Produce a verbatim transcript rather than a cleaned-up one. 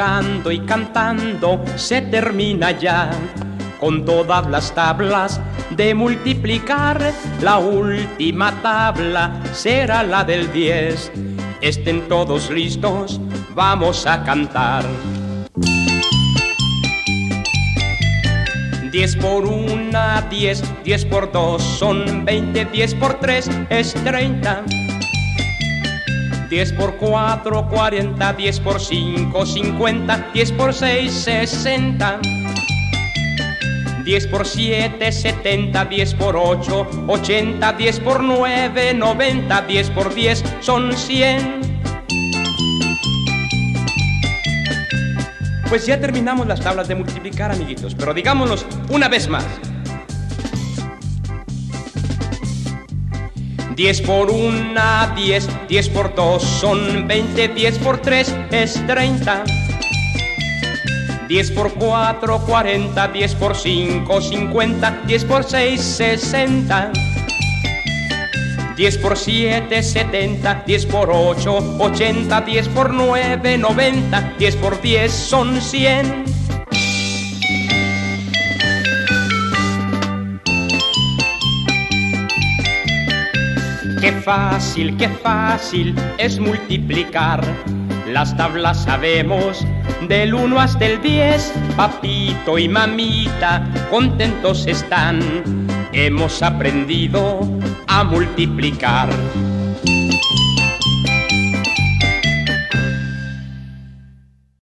jugando y cantando se termina ya. Con todas las tablas de multiplicar, la última tabla será la del diez. Estén todos listos, vamos a cantar. Diez por una, diez, diez por dos son veinte, diez por tres es treinta. Diez por cuatro, cuarenta, diez por cinco, cincuenta, diez por seis, sesenta. Diez por siete, setenta, diez por ocho, ochenta, diez por nueve, noventa, diez por diez son cien. Pues ya terminamos las tablas de multiplicar, amiguitos, pero digámoslos una vez más. Diez por una, diez, diez por dos son veinte, diez por tres es treinta. Diez por cuatro, cuarenta, diez por cinco, cincuenta, diez por seis, sesenta. Diez por siete, setenta, diez por ocho, ochenta, diez por nueve, noventa, diez por diez son cien. Qué fácil, qué fácil es multiplicar. Las tablas sabemos, del uno hasta el diez, papito y mamita contentos están. Hemos aprendido a multiplicar.